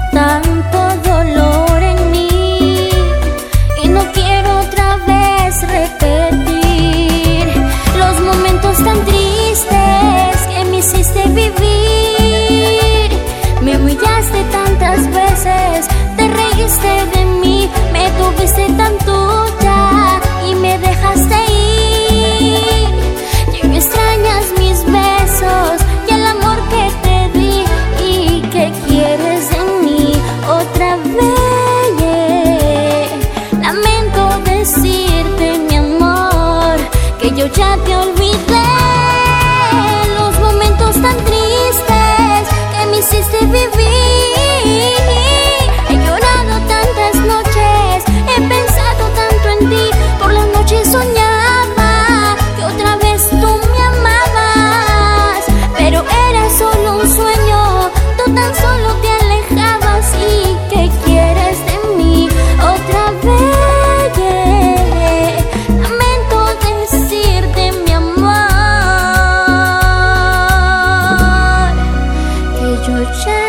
tanto dolor en mí y no quiero otra vez repetir los momentos tan tristes que me hiciste vivir. Me humillaste tantas veces, te reíste de mí, me tuviste tan tuya y me dejaste ir. Ya no extrañas mis besos y el amor que te di, y que quieres de mí otra vez. Lamento decirte, mi amor, que yo ya te olvidé. Los momentos tan tristes que me hiciste vivir. He llorado tantas noches, he pensado tanto en ti. Por las noches soñaba que otra vez tú me amabas, pero era solo un sueño, tú tan solo te alejabas. Y que quieres de mí otra vez. Lamento decirte, mi amor, que yo ya